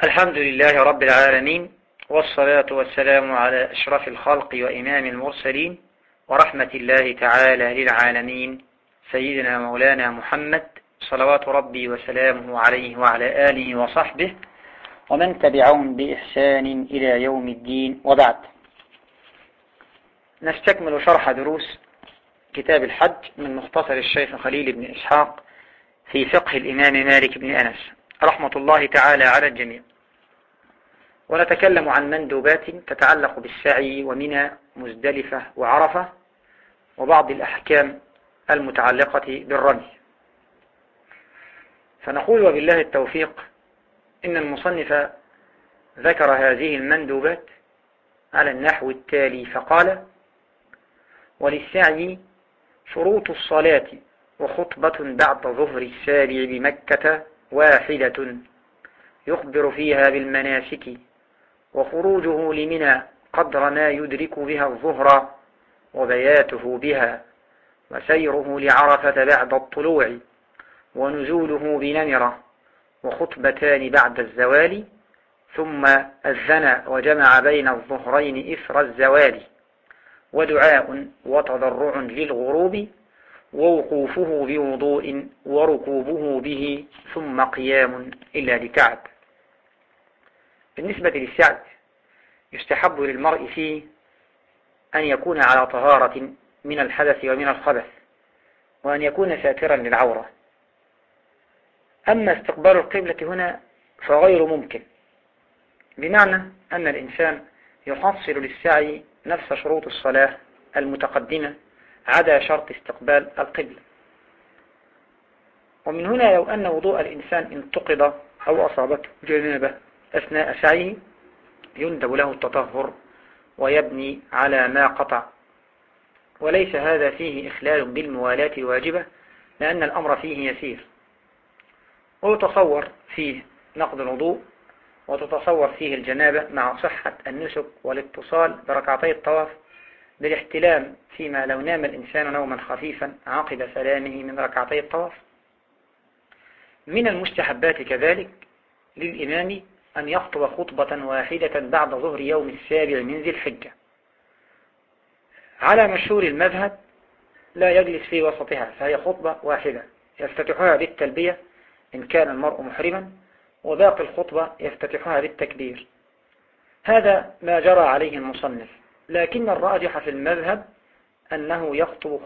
الحمد لله رب العالمين، والصلاة والسلام على أشرف الخلق وإمام المرسلين ورحمة الله تعالى للعالمين سيدنا مولانا محمد صلوات ربي وسلامه عليه وعلى آله وصحبه ومن تبعهم بإحسان إلى يوم الدين. وبعد، نستكمل شرح دروس كتاب الحج من مختصر الشيخ خليل بن إسحاق في فقه الإمام مالك بن أنس رحمة الله تعالى على الجميع، ونتكلم عن مندوبات تتعلق بالسعي ومنى مزدلفة وعرفة وبعض الأحكام المتعلقة بالرمي. فنقول وبالله التوفيق إن المصنف ذكر هذه المندوبات على النحو التالي فقال: وللسعي شروط الصلاة وخطبة بعد ظهر السابع بمكة واحدة يخبر فيها بالمناسك، وخروجه لمنى قدر ما يدرك بها الظهر وبياته بها، وسيره لعرفة بعد الطلوع، ونزوله بنمرة، وخطبتان بعد الزوال، ثم أذن وجمع بين الظهرين إثر الزوال، ودعاء وتضرع للغروب، ووقوفه بوضوء، وركوبه به، ثم قيام إلا لكعب. بالنسبة للسعي يستحب للمرء فيه أن يكون على طهارة من الحدث ومن الخبث، وأن يكون ساترا للعورة. أما استقبال القبلة هنا فغير ممكن، بمعنى أن الإنسان يحصل للسعي نفس شروط الصلاة المتقدمة عدا شرط استقبال القبلة. ومن هنا لو أن وضوء الإنسان انتقض أو أصابته جنابة أثناء سعيه يندب له التطهر ويبني على ما قطع، وليس هذا فيه إخلال بالموالاة الواجبة، لأن الأمر فيه يسير، ويتصور فيه نقض الوضوء، وتتصور فيه الجنابة مع صحة النسك والاتصال بركعتي الطواف بالاحتلام فيما لو نام الإنسان نوما خفيفا عقب سلامه من ركعتي الطواف. من المستحبات كذلك للإمام أن يخطب خطبة واحدة بعد ظهر يوم السابع من ذي الحجة. على مشهور المذهب لا يجلس في وسطها، فهي خطبة واحدة يفتتحها بالتلبية إن كان المرء محرما، وباقي الخطبة يفتتحها بالتكبير. هذا ما جرى عليه المصنف، لكن الراجح في المذهب أنه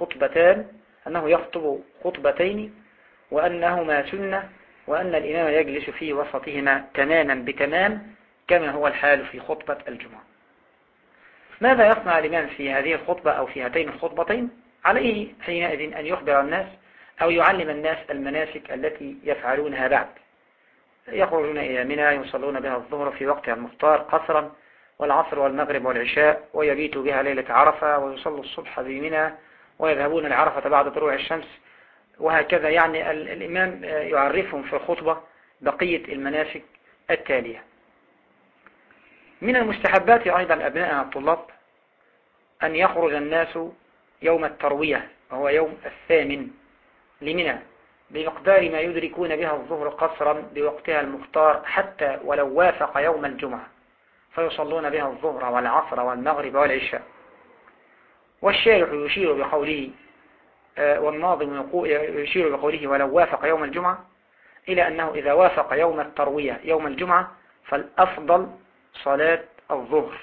يخطب خطبتين، وأنهما سنة، وأن الإمام يجلس في وسطهما تماما بتمام كما هو الحال في خطبة الجمعة. ماذا يصنع الإمام في هذه الخطبة أو في هاتين الخطبتين؟ عليه حينئذ أن يخبر الناس أو يعلم الناس المناسك التي يفعلونها بعد. يخرجون إلى منى يصلون بها الظهر في وقتها المختار قصرا، والعصر والمغرب والعشاء، ويبيتوا بها ليلة عرفة، ويصلوا الصبح بمنى، ويذهبون لعرفة بعد طلوع الشمس، وهكذا. يعني الإمام يعرفهم في الخطبة بقية المناسك التالية. من المستحبات أيضا أبناء الطلاب أن يخرج الناس يوم التروية، وهو يوم 8 لمنى، بمقدار ما يدركون بها الظهر قصرا بوقتها المختار، حتى ولو وافق يوم الجمعة، فيصلون بها الظهر والعصر والمغرب والعشاء. والشارح يشير بقوله والناظم يشير بقوله ولو وافق يوم الجمعة إلى أنه إذا وافق يوم التروية يوم الجمعة فالأفضل صلاة الظهر،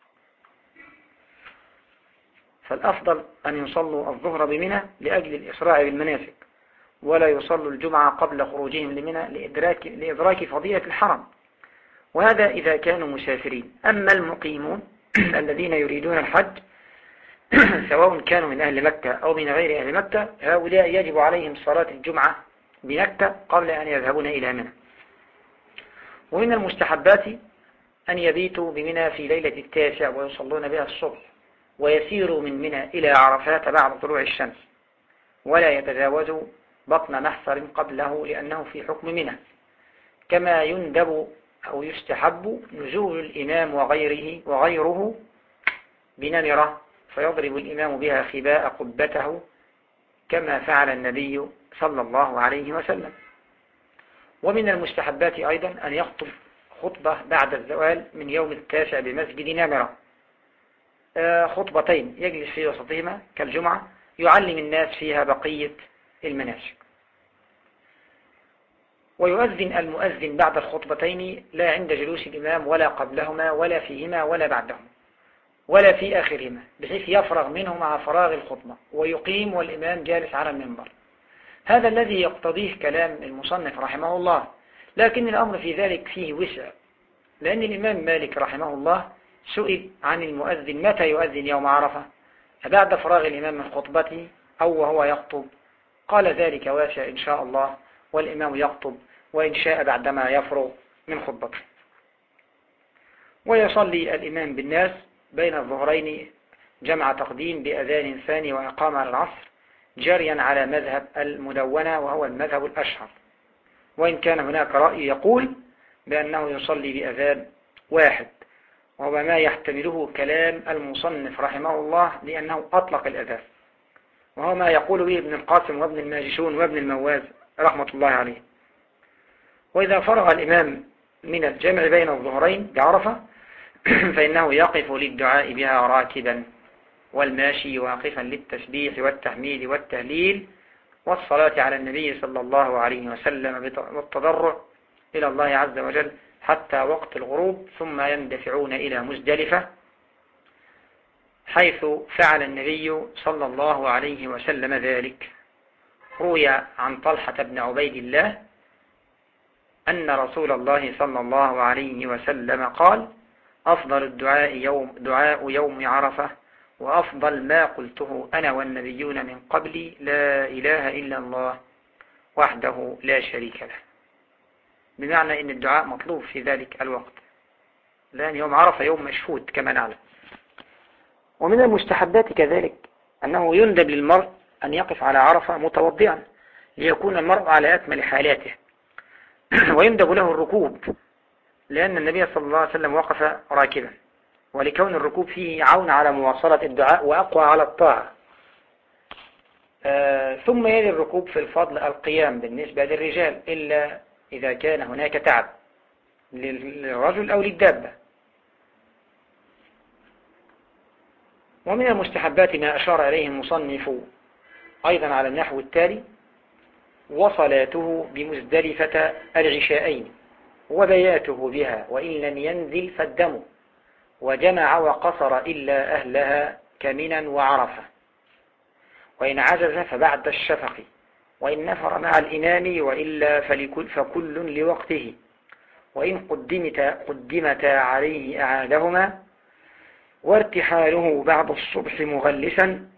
فالأفضل أن يصلوا الظهر بمنى لأجل الإسراع بالمناسك، ولا يصلوا الجمعة قبل خروجهم لمنى لإدراك فضيلة الحرم، وهذا إذا كانوا مسافرين. أما المقيمون الذين يريدون الحج سواء كانوا من أهل مكة أو من غير أهل مكة، هؤلاء يجب عليهم صلاة الجمعة بمكة قبل أن يذهبون إلى منى. ومن المستحبات أن يبيتوا بمنى في ليلة 9 ويصلون بها الصبح، ويسيروا من منى إلى عرفات بعد طلوع الشمس، ولا يتجاوزوا بطن محصر قبله لأنه في حكم منى. كما يندب أو يستحب نزول الإمام وغيره بنمرة، فيضرب الإمام بها خباء قبته كما فعل النبي صلى الله عليه وسلم. ومن المستحبات أيضا أن يخطب خطبة بعد الزوال من يوم 9 بمسجد نمرة، خطبتين يجلس في وسطهما كالجمعة يعلم الناس فيها بقية المناسك. ويؤذن المؤذن بعد الخطبتين لا عند جلوس الإمام ولا قبلهما ولا فيهما ولا بعدهما ولا في آخرهما، بحيث يفرغ منه مع فراغ الخطبة ويقيم والإمام جالس على المنبر. هذا الذي يقتضيه كلام المصنف رحمه الله، لكن الأمر في ذلك فيه وسع، لأن الإمام مالك رحمه الله سئل عن المؤذن متى يؤذن يوم عرفة، بعد فراغ الإمام من خطبته أو وهو يخطب؟ قال ذلك واسع إن شاء الله، والإمام يخطب وإن شاء بعدما يفرغ من خطبته. ويصلي الإمام بالناس بين الظهرين جمع تقديم بأذان ثاني وإقامة على العصر، جاريا على مذهب المدونة وهو المذهب الأشهر، وإن كان هناك رأي يقول بأنه يصلي بأذان واحد، وهو ما يحتمله كلام المصنف رحمه الله لأنه أطلق الأذان، وهو ما يقول به ابن القاسم وابن الماجشون وابن المواز رحمة الله عليه. وإذا فرغ الإمام من الجمع بين الظهرين بعرفة فإنه يقف للدعاء بها راكبا، والماشي واقفا للتسبيح والتحميد والتهليل والصلاة على النبي صلى الله عليه وسلم والتضرع إلى الله عز وجل حتى وقت الغروب، ثم يندفعون إلى مزدلفة، حيث فعل النبي صلى الله عليه وسلم ذلك. روي عن طلحة بن عبيد الله أن رسول الله صلى الله عليه وسلم قال: أفضل الدعاء دعاء يوم عرفة، وأفضل ما قلته أنا والنبيون من قبلي لا إله إلا الله وحده لا شريك له. بمعنى أن الدعاء مطلوب في ذلك الوقت، لأن يوم عرفة يوم مشهود كما نعلم. ومن المستحبات كذلك أنه يندب للمرء أن يقف على عرفة متوضئا ليكون المرء على أكمل حالاته، ويندب له الركوب، لأن النبي صلى الله عليه وسلم وقف راكبا، ولكون الركوب فيه عون على مواصلة الدعاء وأقوى على الطاعة. ثم يلي الركوب في الفضل القيام بالنسبة للرجال، إلا إذا كان هناك تعب للرجل أو للدابة. ومن المستحبات ما أشار إليه المصنف أيضا على النحو التالي: وصلاته بمزدلفة العشاءين وبياته بها وإن لم ينزل فالدم، وجمع وقصر إلا أهلها كمنا وعرفة، وإن عجز فبعد الشفق، وإن نفر مع الإمام وإلا فكل لوقته، وإن قدمتا عليه أعادهما، وارتحاله بعد الصبح مغلسا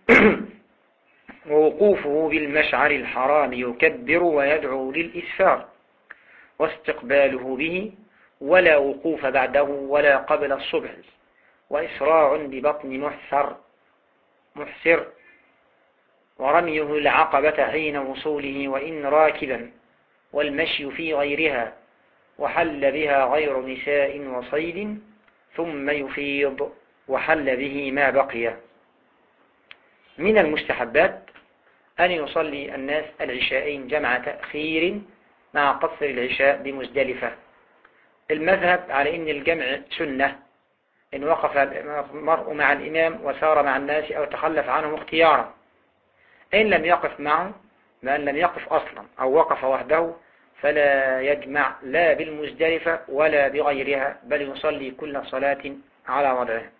ووقوفه بالمشعر الحرام يكبر ويدعو للإسفار، واستقباله به ولا وقوف بعده ولا قبل الصبح، وإسراع ببطن محسر، ورميه العقبة حين وصوله وإن راكبا، والمشي في غيرها، وحل بها غير نساء وصيد، ثم يفيض وحل به ما بقي. من المستحبات أن يصلي الناس العشاءين جمع تأخير مع قصر العشاء بمزدلفة. المذهب على أن الجمع سنة إن وقف المرء مع الإمام وسار مع الناس أو تخلف عنهم اختيارا. إن لم يقف معه، ما لم يقف أصلا أو وقف وحده، فلا يجمع لا بالمزدلفة ولا بغيرها، بل يصلي كل صلاة على وضعها.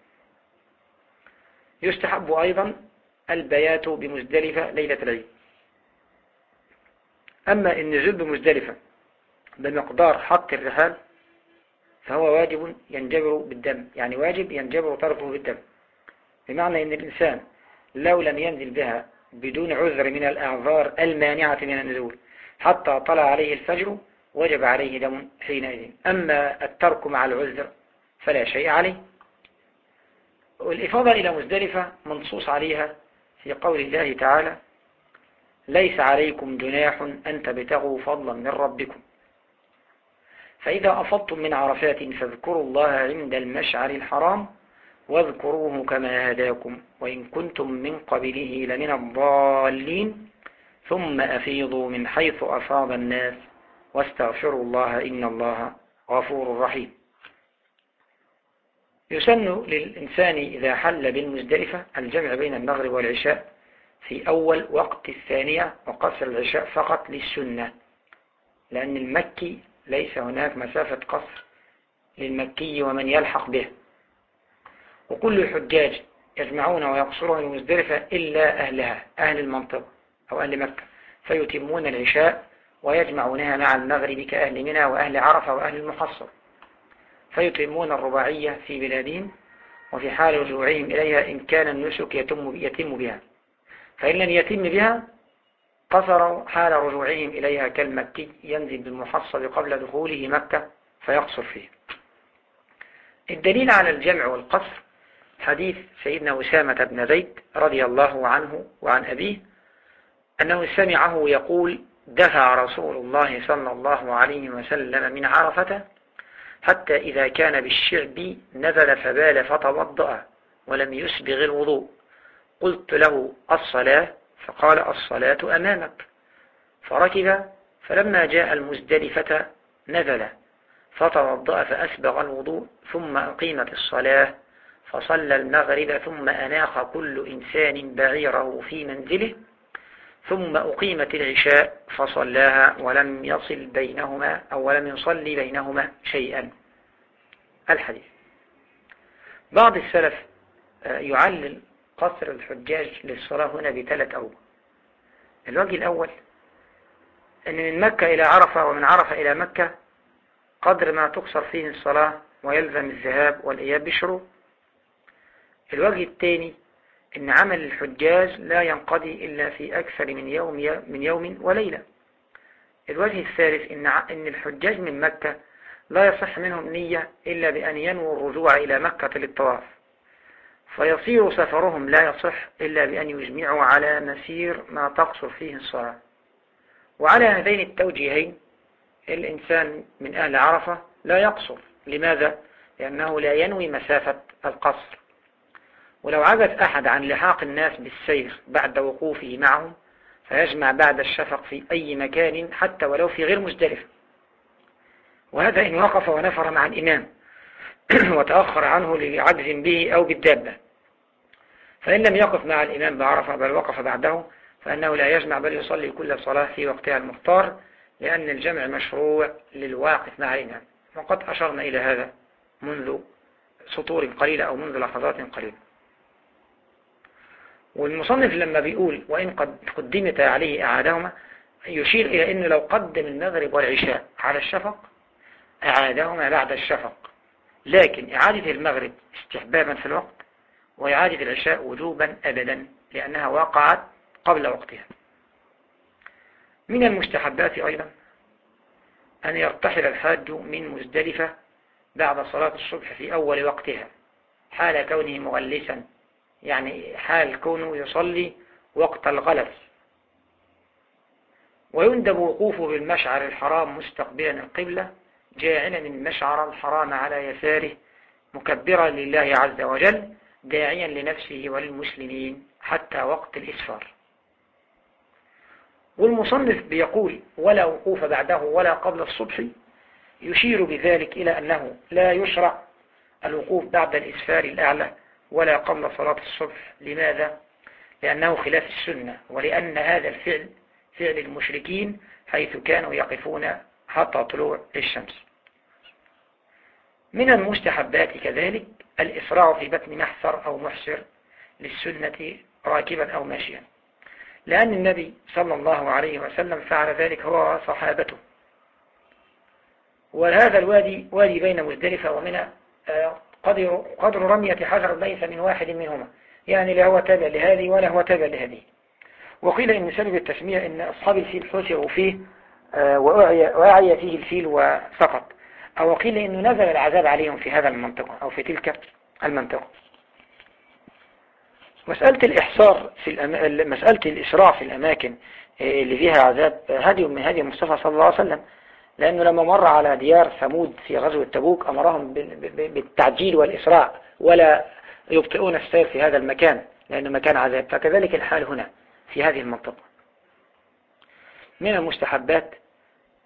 يستحب أيضا البيات بمزدلفة ليلة العيد. أما النزول بمزدلفة بمقدار حط الرحال فهو واجب ينجبر بالدم، يعني واجب ينجبر تركه بالدم، بمعنى أن الإنسان لو لم ينزل بها بدون عذر من الأعذار المانعة من النزول حتى طلع عليه الفجر وجب عليه دم حينئذ. أما الترك مع العذر فلا شيء عليه. والإفاضة إلى مزدلفة منصوص عليها في قول الله تعالى: ليس عليكم جناح أن تبتغوا فضلا من ربكم، فإذا أفضتم من عرفات فاذكروا الله عند المشعر الحرام واذكروه كما هداكم وإن كنتم من قبله لمن الضالين ثم أفيضوا من حيث أفاض الناس واستغفروا الله إن الله غفور رحيم. يسن للإنسان إذا حل بالمزدلفة الجمع بين المغرب والعشاء في أول وقت الثانية وقصر العشاء فقط للسنة، لأن المكي ليس هناك مسافة قصر للمكي ومن يلحق به، وكل الحجاج يجمعون ويقصرون المزدلفة إلا أهلها، أهل المنطقة أو أهل مكة، فيتمون العشاء ويجمعونها مع المغرب كأهل منى وأهل عرفة وأهل المحصر، فيتمون الرباعية في بلادهم، وفي حال رجوعهم إليها إن كان النسك يتم بها، فإن لم يتم بها قصروا حال رجوعهم إليها كالمكي ينزل بالمحصل قبل دخوله مكة فيقصر فيه. الدليل على الجمع والقصر حديث سيدنا أسامة بن زيد رضي الله عنه وعن أبيه أنه سمعه يقول: دفع رسول الله صلى الله عليه وسلم من عرفة حتى إذا كان بالشعب نزل فبال فتوضأ ولم يسبغ الوضوء، قلت له: الصلاة؟ فقال: الصلاة أمامك. فركب، فلما جاء المزدلفة نزل فتوضأ فأسبغ الوضوء، ثم أقيمت الصلاة فصلى المغرب، ثم أناخ كل إنسان بعيره في منزله، ثم أقيمت العشاء فصلاها ولم يصل بينهما أو ولم يصلي بينهما شيئا. الحديث. بعض السلف يعلل قصر الحجاج للصلاة هنا بثلاث أوجه. الوجه الأول أن من مكة إلى عرفة ومن عرفة إلى مكة قدر ما تقصر فيه الصلاة ويلزم الذهاب والإياب بشروط. الوجه الثاني أن عمل الحجاج لا ينقضي إلا في أكثر من يوم وليلة. الوجه الثالث أن الحجاج من مكة لا يصح منهم نية إلا بأن ينووا الرجوع إلى مكة للطواف، فيصير سفرهم لا يصح إلا بأن يجمعوا على مسير ما تقصر فيه الصلاة. وعلى هذين التوجيهين الإنسان من أهل عرفة لا يقصر. لماذا؟ لأنه لا ينوي مسافة القصر. ولو عجز أحد عن لحاق الناس بالسير بعد وقوفه معهم فيجمع بعد الشفق في أي مكان حتى ولو في غير مزدلفة، وهذا إن وقف ونفر مع الإمام وتأخر عنه لعجز به أو بالدابة. فإن لم يقف مع الإمام بعرفة بل وقف بعده فإنه لا يجمع بل يصلي كل صلاة في وقتها المختار، لأن الجمع مشروع للواقف مع الإمام، وقد أشرنا إلى هذا منذ سطور قليلة أو منذ لحظات قليلة. والمصنف لما بيقول وإن قد قدمت عليه أعادهما يشير إلى أنه لو قدم المغرب والعشاء على الشفق أعادهما بعد الشفق، لكن إعادة المغرب استحبابا في الوقت وإعادة العشاء وجوبا أبدا لأنها وقعت قبل وقتها. من المستحبات أيضا أن يرتحل الحاج من مزدلفة بعد صلاة الصبح في أول وقتها حال كونه مغلسا، يعني حال كونه يصلي وقت الغلس. ويندب وقوفه بالمشعر الحرام مستقبلا القبلة جاعلا المشعر الحرام على يساره مكبرا لله عز وجل داعيا لنفسه وللمسلمين حتى وقت الإسفار. والمصنف بيقول ولا وقوف بعده ولا قبل الصبح، يشير بذلك إلى أنه لا يشرع الوقوف بعد الإسفار الأعلى ولا قبل صلاة الصبح. لماذا؟ لأنه خلاف السنة، ولأن هذا الفعل فعل المشركين حيث كانوا يقفون حتى طلوع الشمس. من المستحبات كذلك الإسراع في بطن محسر أو محسر للسنة راكبا أو ماشيا، لأن النبي صلى الله عليه وسلم فعل ذلك هو وصحابته. وهذا الوادي وادي بين مزدلفة ومنى قدر رمية حجر ليس من واحد منهما، يعني لا هو تابع لهذه ولا هو تابع لهذه. وقيل إن سبب التسمية إن أصحاب الفيل حسروا فيه وأعي فيه الفيل وسقط، أو قيل إنه نزل العذاب عليهم في هذا المنطقة أو في تلك المنطقة. مسألة الإسراع في الأماكن اللي فيها عذاب هدي من هدي المصطفى صلى الله عليه وسلم، لأنه لما مر على ديار ثمود في غزوة تبوك أمرهم بالتعجيل والإسراع ولا يبطئون السير في هذا المكان لأنه مكان عذاب، فكذلك الحال هنا في هذه المنطقة. من المستحبات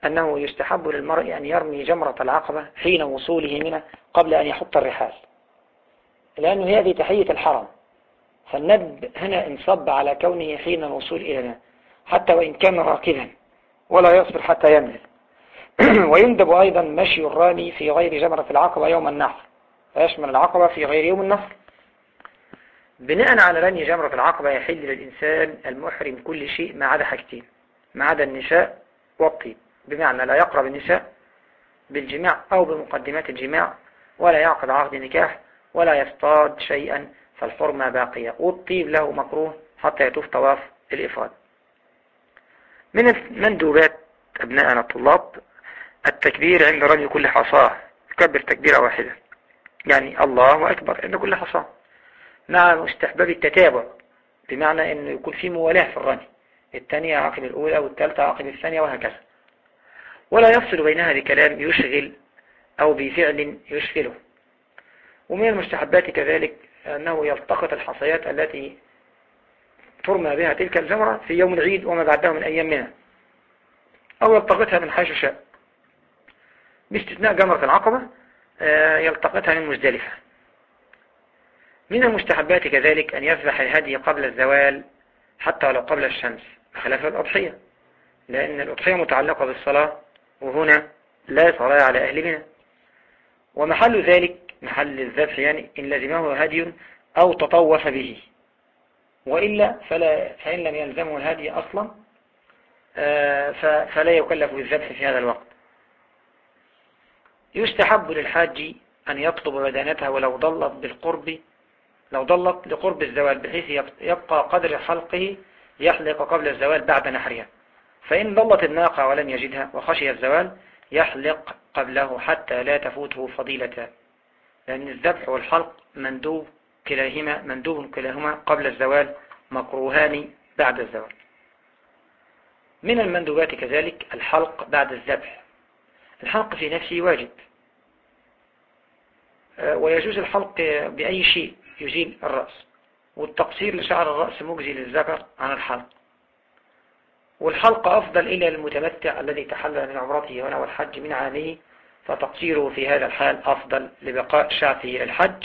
أنه يستحب للمرء أن يرمي جمرة العقبة حين وصوله منها قبل أن يحط الرحال، لأنه هذه تحية الحرم، فالندب هنا انصب على كونه حين الوصول إلينا حتى وإن كان راكبا ولا يصبر حتى ينزل. ويندب أيضا مشي الرامي في غير جمرة العقبة يوم النحر، فيشمل العقبة في غير يوم النحر. بناء على رمي جمرة العقبة يحل للإنسان المحرم كل شيء ما عدا حاجتين، ما عدا النساء والطيب، بمعنى لا يقرب النساء بالجماع أو بمقدمات الجماع، ولا يعقد عقد نكاح، ولا يصطاد شيئا، فالحرمة باقية، والطيب له مكروه حتى يطوف طواف الإفاضة. من المندوبات أبناءنا الطلاب التكبير عند رمي كل حصاة، يكبر تكبيرة واحدة، يعني الله أكبر عند كل حصاة، مع مستحباب التتابع، بمعنى أنه يكون في موالاة في الرمي، الثانية عقب الأولى والثالثة عقب الثانية وهكذا، ولا يفصل بينها بكلام يشغل أو بفعل يشغله. ومن المستحبات كذلك أنه يلتقط الحصيات التي ترمى بها تلك الجمرة في يوم العيد وما بعده من أيام منها، أو يلتقطها من حيث شاء، باستثناء جمرة العقبة يلتقطها من مزدلفة. من المستحبات كذلك أن يذبح الهدي قبل الزوال حتى ولو قبل الشمس، بخلاف الأضحية، لأن الأضحية متعلقة بالصلاة، وهنا لا صلاة على أهل منى. ومحل ذلك محل الذبح يعني إن لزمه هدي أو تطوف به، وإلا فإن لم يلزمه الهدي أصلا فلا يكلف بالذبح في هذا الوقت. يستحب للحاج أن يطلب بدانتها ولو ضلت لقرب الزوال، بحيث يبقى قدر حلقه يحلق قبل الزوال بعد نحرها، فإن ضلت الناقة ولم يجدها وخشي الزوال يحلق قبله حتى لا تفوته فضيلة، لأن الذبح والحلق مندوب كلاهما قبل الزوال، مكروهان بعد الزوال. من المندوبات كذلك الحلق بعد الذبح. الحلق في نفسه واجب، ويجوز الحلق بأي شيء يزيل الرأس، والتقصير لشعر الرأس مجزي للذكر عن الحلق. والحلق أفضل إلى المتمتع الذي تحلل من عمرته ونوى الحج من عامه، فتقصيره في هذا الحال أفضل لبقاء شعره الحج،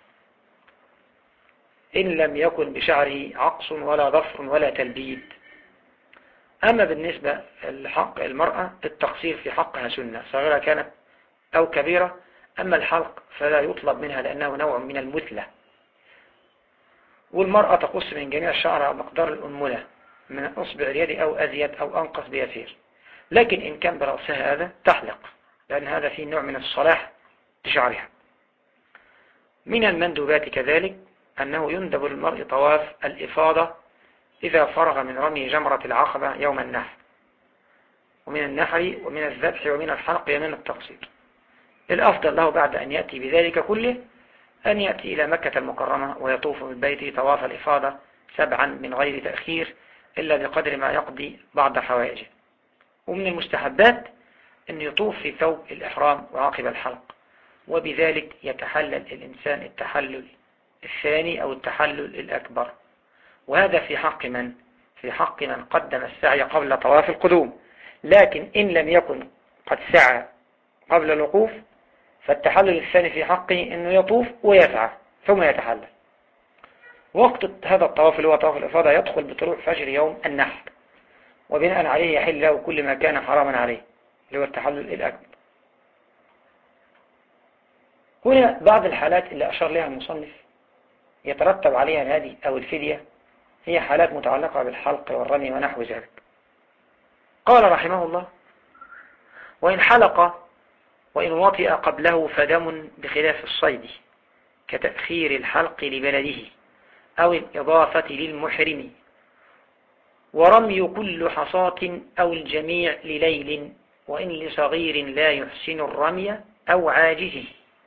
إن لم يكن بشعره عقص ولا ضفر ولا تلبيد. أما بالنسبة لحق المرأة التقصير في حقها سنة، صغيرة كانت أو كبيرة، أما الحلق فلا يطلب منها لأنه نوع من المثلة. والمرأة تقص من جميع شعرها مقدار الأنملة من أصبع اليد أو أزيد أو أنقص بيسير، لكن إن كان برأسها هذا تحلق، لأن هذا فيه نوع من الصلاح لشعرها. من المندوبات كذلك أنه يندب للمرء طواف الإفاضة إذا فرغ من رمي جمرة العقبة يوم النحر، ومن النحر ومن الذبح ومن الحلق ومن التقصير. الأفضل له بعد أن يأتي بذلك كله أن يأتي إلى مكة المكرمة ويطوف بالبيت طواف الإفاضة 7 من غير تأخير إلا بقدر ما يقضي بعض حوائجه. ومن المستحبات أن يطوف في ثوب الإحرام وعقب الحلق، وبذلك يتحلل الإنسان التحلل الثاني أو التحلل الأكبر. وهذا في حق من؟ في حق من قدم السعي قبل طواف القدوم، لكن إن لم يكن قد سعى قبل الوقوف فالتحلل الثاني في حقه أنه يطوف ويسعى ثم يتحلل. وقت هذا الطواف اللي هو طواف الإفاضة يدخل بطلوع فجر يوم النحر، وبناء عليه يحل له كل ما كان حراما عليه اللي هو التحلل الأكبر. هنا بعض الحالات اللي أشار لها المصنف يترتب عليها الهدي أو الفدية، هي حالات متعلقة بالحلق والرمي ونحو ذلك. قال رحمه الله: وإن حلق وإن وطئ قبله فدم بخلاف الصيد، كتأخير الحلق لبلده أو الإضافة للمحرم، ورمي كل حصاة أو الجميع لليل، وإن لصغير لا يحسن الرمي أو عاجزه،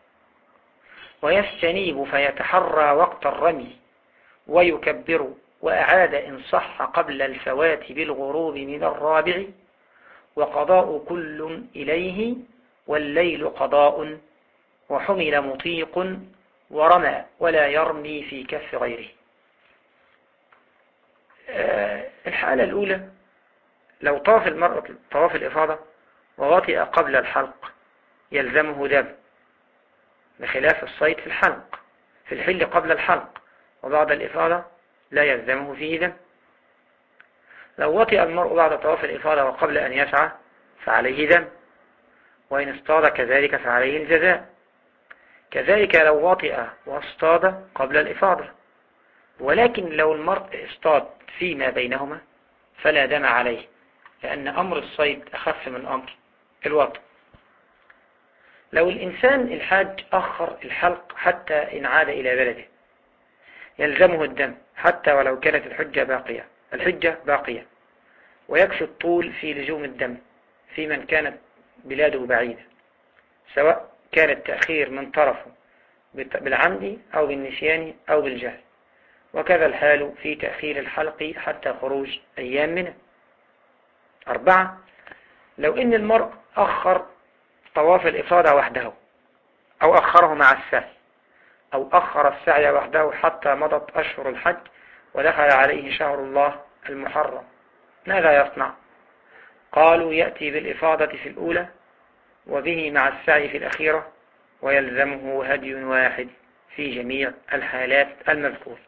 ويستنيب فيتحرى وقت الرمي ويكبر، وأعاد إن صح قبل الفوات بالغروب من الرابع، وقضاء كل إليه والليل قضاء، وحمل مطيق ورمى ولا يرمي في كف غيره. الحالة الأولى لو طاف المرأة طواف الإفاضة ووطئ قبل الحلق يلزمه دم، بخلاف الصيد في الحلق في الحل قبل الحلق، وبعد الإفاضة لا يلزمه فيه دم. لو وطئ المرء بعد طواف الإفاضة وقبل أن يسعى فعليه دم، وإن اصطاد كذلك فعليه الجزاء. كذلك لو وطئ واصطاد قبل الإفاضة، ولكن لو المرء اصطاد فيما بينهما فلا دم عليه، لأن أمر الصيد أخف من أمر الوطئ. لو الإنسان الحاج أخر الحلق حتى إن عاد إلى بلده يلزمه الدم، حتى ولو كانت الحجة باقية، ويكفي الطول في لزوم الدم في من كانت بلاده بعيدة، سواء كان التأخير من طرفه بالعمد أو بالنسيان أو بالجهل. وكذا الحال في تأخير الحلق حتى خروج أيام منه. 4. لو إن المرء أخر طواف الإفاضة وحده، أو أخره مع السعي، أو أخر السعي وحده حتى مضت أشهر الحج ودخل عليه شهر الله المحرم، ماذا يصنع؟ قالوا يأتي بالإفاضة في الأولى وبه مع السعي في الأخيرة، ويلزمه هدي واحد في جميع الحالات المذكورة.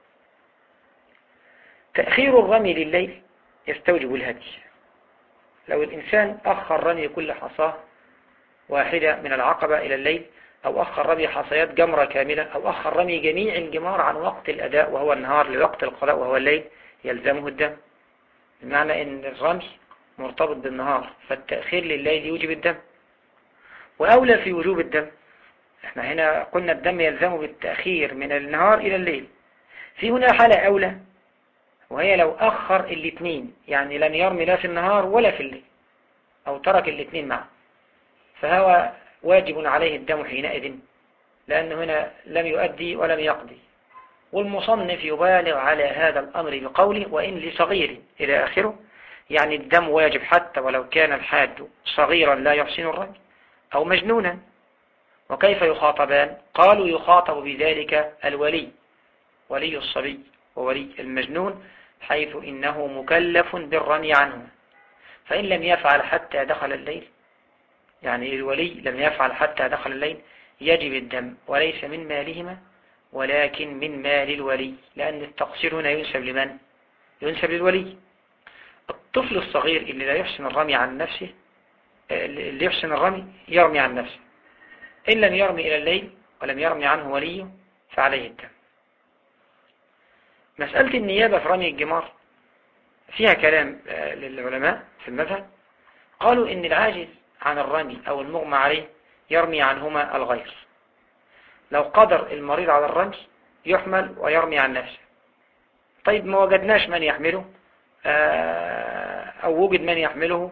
تأخير الرمي لليل يستوجب الهدي. لو الإنسان أخر رمي كل حصاة واحدة من العقبة إلى الليل، أو أخر رمي حصيات جمرة كاملة، أو أخر رمي جميع الجمار عن وقت الأداء وهو النهار لوقت القضاء وهو الليل، يلزمه الدم، بمعنى أن الرمي مرتبط بالنهار، فالتأخير لليل يوجب الدم. وأولى في وجوب الدم، احنا هنا قلنا الدم يلزمه بالتأخير من النهار إلى الليل، في هنا حالة أولى، وهي لو أخر الاثنين، يعني لم يرمي لا في النهار ولا في الليل، أو ترك الاثنين معا، فهو واجب عليه الدم حينئذ، لأن هنا لم يؤدي ولم يقضي. والمصنف يبالغ على هذا الأمر بقوله وإن لصغير إلى آخره، يعني الدم واجب حتى ولو كان الحاج صغيرا لا يحسن الرمي أو مجنونا. وكيف يخاطبان؟ قالوا يخاطب بذلك الولي، ولي الصبي وولي المجنون، حيث إنه مكلف بالرمي عنه، فإن لم يفعل حتى دخل الليل، يعني الولي لم يفعل حتى دخل الليل، يجب الدم، وليس من مالهما ولكن من مال الولي، لأن التقصير هنا ينسب لمن؟ ينسب للولي. الطفل الصغير اللي لا يحسن الرمي عن نفسه، اللي يحسن الرمي يرمي عن نفسه، إن لم يرمي إلى الليل ولم يرمي عنه وليه فعليه الدم. مسألة النيابة في رمي الجمار فيها كلام للعلماء في المذهب. قالوا إن العاجز عن الرمي أو المغمى عليه يرمي عنهما الغير. لو قدر المريض على الرمي يحمل ويرمي عن نفسه. طيب ما وجدناش من يحمله، أو وجد من يحمله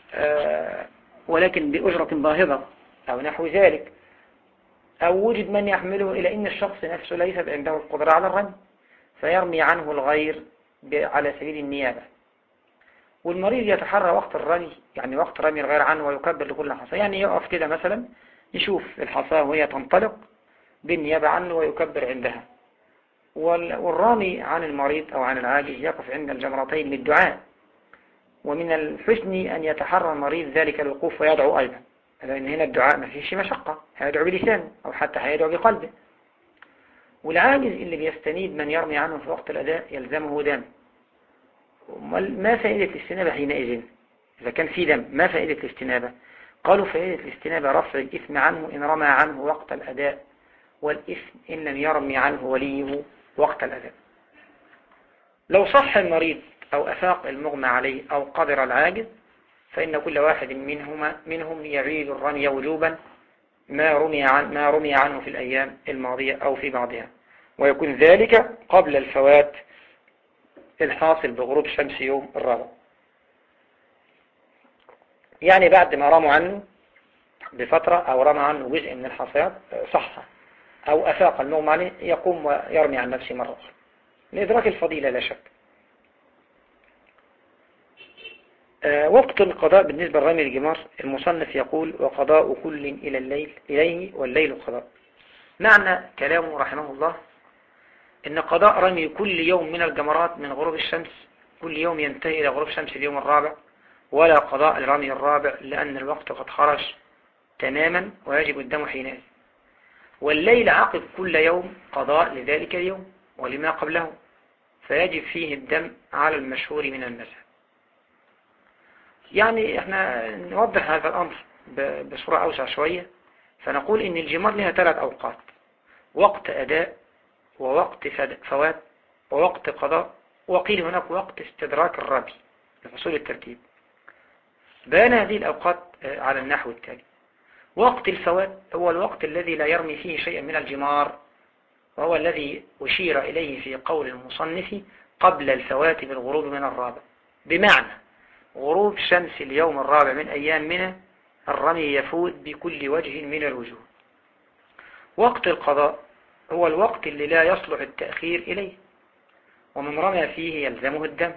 ولكن بأجرة باهظة أو نحو ذلك، أو وجد من يحمله إلى أن الشخص نفسه ليس عنده القدرة على الرمي، فيرمي عنه الغير على سبيل النيابة. والمريض يتحرى وقت الرمي، يعني وقت رمي الغير عنه، ويكبر لكل حصى، يعني يقف كده مثلا يشوف الحصى وهي تنطلق بالنيابة عنه ويكبر عندها. والرامي عن المريض أو عن العاجز يقف عند الجمرتين للدعاء، ومن الحسن أن يتحرى المريض ذلك الوقوف ويدعو أيضا، لأن هنا الدعاء ما فيش مشقة، هيدعو بلسانه أو حتى هيدعو بقلبه. والعاجز اللي بيستنيد من يرمي عنه في وقت الأداء يلزمه دم. ما فائدة الاستنابة حينئذ؟ إذا كان في دم ما فائدة الاستنابة؟ قالوا فائدة الاستنابة رفع الإثم عنه إن رمى عنه وقت الأداء، والإثم إن لم يرمي عنه وليه وقت الأداء. لو صح المريض أو أفاق المغمى عليه أو قدر العاجز، فإن كل واحد منهم يعيد الرمي وجوبا ما رمي عنه في الأيام الماضية أو في بعضها، ويكون ذلك قبل الفوات الحاصل بغروب شمس يوم الرابع، يعني بعد ما رموا عنه بفترة أو رمى عنه جزء من الحصيات صح، أو أفاق المغمى عليه يقوم ويرمي عن نفسه مرة أخرى لإدراك الفضيلة لا شك. وقت القضاء بالنسبة لرمي الجمار، المصنف يقول وقضاء كل إلى الليل إليه والليل قضاء. معنى كلامه رحمه الله إن قضاء رمي كل يوم من الجمرات من غروب الشمس، كل يوم ينتهي إلى غروب شمس اليوم الرابع، ولا قضاء لرمي الرابع لأن الوقت قد خرج تماما ويجب الدم حينئذ. والليل عقب كل يوم قضاء لذلك اليوم ولما قبله، فيجب فيه الدم على المشهور من المذهب. يعني احنا نوضح هذا الأمر بصورة أوسع شوية، فنقول إن الجمار لها 3 أوقات: وقت أداء، ووقت فوات، ووقت قضاء، وقيل هناك وقت استدراك الرمي لحصول الترتيب. بيان هذه الأوقات على النحو التالي: وقت الفوات هو الوقت الذي لا يرمي فيه شيئا من الجمار، وهو الذي أشير إليه في قول المصنف قبل الفوات بالغروب من الرابع، بمعنى غروب شمس اليوم الرابع من أيام منى الرمي يفوت بكل وجه من الوجوه. وقت القضاء هو الوقت اللي لا يصلح التأخير إليه، ومن رمى فيه يلزمه الدم،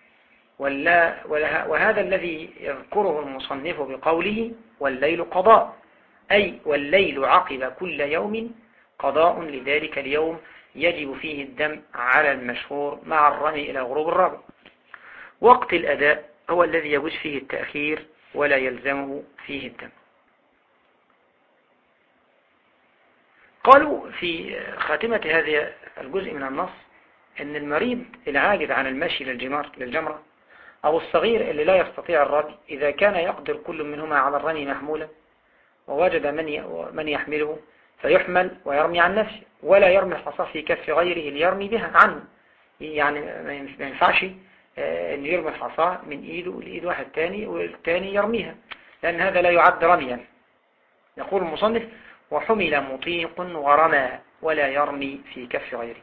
وهذا الذي يذكره المصنف بقوله والليل قضاء، أي والليل عقب كل يوم قضاء لذلك اليوم يجب فيه الدم على المشهور مع الرمي إلى غروب الرابع. وقت الأداء هو الذي يجوز فيه التأخير ولا يلزمه فيه الدم. قالوا في خاتمة هذا الجزء من النص أن المريض العاجز عن المشي للجمرة أو الصغير اللي لا يستطيع الرمي إذا كان يقدر كل منهما على الرمي محمولا ووجد من يحمله فيحمل ويرمي عن نفسه، ولا يرمي الحصى في كف غيره ليرمي بها عنه. يعني ما ينفعش أن يرمي الحصى من إيده لإيد واحد تاني والتاني يرميها، لأن هذا لا يعد رميا. يقول المصنف وحمل مطيق ورمى ولا يرمي في كف غيره.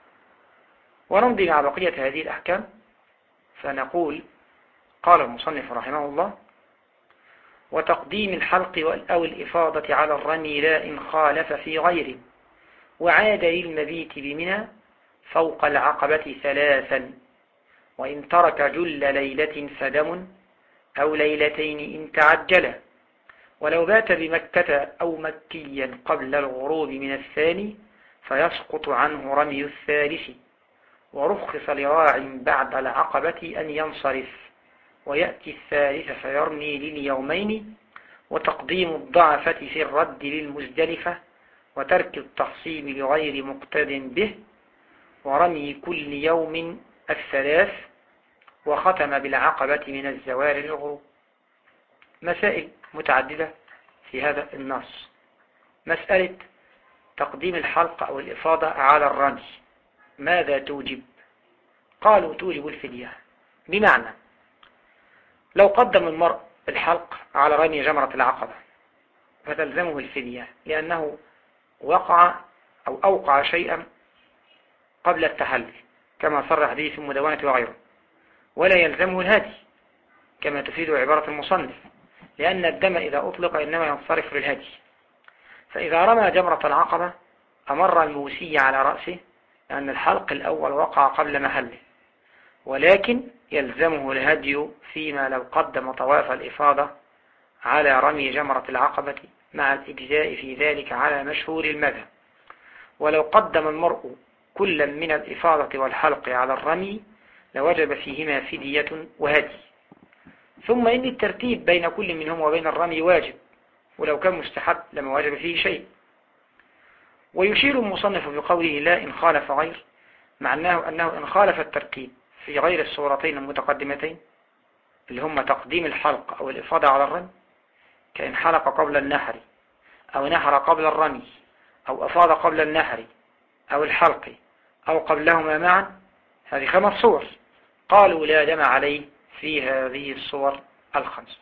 ونمضي مع بقية هذه الأحكام فنقول قال المصنف رحمه الله: وتقديم الحلق أو الإفاضة على الرمي لا إن خالف في غيره، وعاد للمبيت بمنى فوق العقبة 3، وإن ترك جل ليلة فدم أو ليلتين إن تعجل، ولو بات بمكة أو مكيا قبل الغروب من الثاني فيسقط عنه رمي الثالث، ورخص لراع بعد العقبة أن ينصرف ويأتي الثالث فيرمي لليومين، وتقديم الضعفة في الرد للمزدلفة، وترك التخصيم لغير مقتد به، ورمي كل يوم 3، وختم بالعقبة من الزوال للغروب. مسائل متعددة في هذا النص. مسألة تقديم الحلق أو الإفاضة على الرمي ماذا توجب؟ قالوا توجب الفدية، بمعنى لو قدم المرء الحلق على رمي جمرة العقبة فتلزمه الفدية، لأنه وقع أو أوقع شيئا قبل التحلل كما صرح به في المدونة وغيره، ولا يلزمه الهدي كما تفيد عبارة المصنف، لأن الدم إذا أطلق إنما ينصرف للهدي. فإذا رمى جمرة العقبة أمر الموسي على رأسه لأن الحلق الأول وقع قبل محله، ولكن يلزمه الهدي فيما لو قدم طواف الإفاضة على رمي جمرة العقبة مع الإجزاء في ذلك على مشهور المذهب. ولو قدم المرء كلا من الإفاضة والحلق على الرمي لوجب فيهما فدية وهدي. ثم إن الترتيب بين كل منهم وبين الرمي واجب، ولو كان مستحب لما وجب فيه شيء. ويشير المصنف بقوله لا إن خالف غير، معناه أنه إن خالف الترتيب في غير الصورتين المتقدمتين اللي هم تقديم الحلق أو الإفاضة على الرمي، كإن حلق قبل النحر أو نحر قبل الرمي أو أفاض قبل النحر أو الحلق أو قبلهما معا، هذه 5 صور. قالوا لا دم عليه في هذه الصور ال5.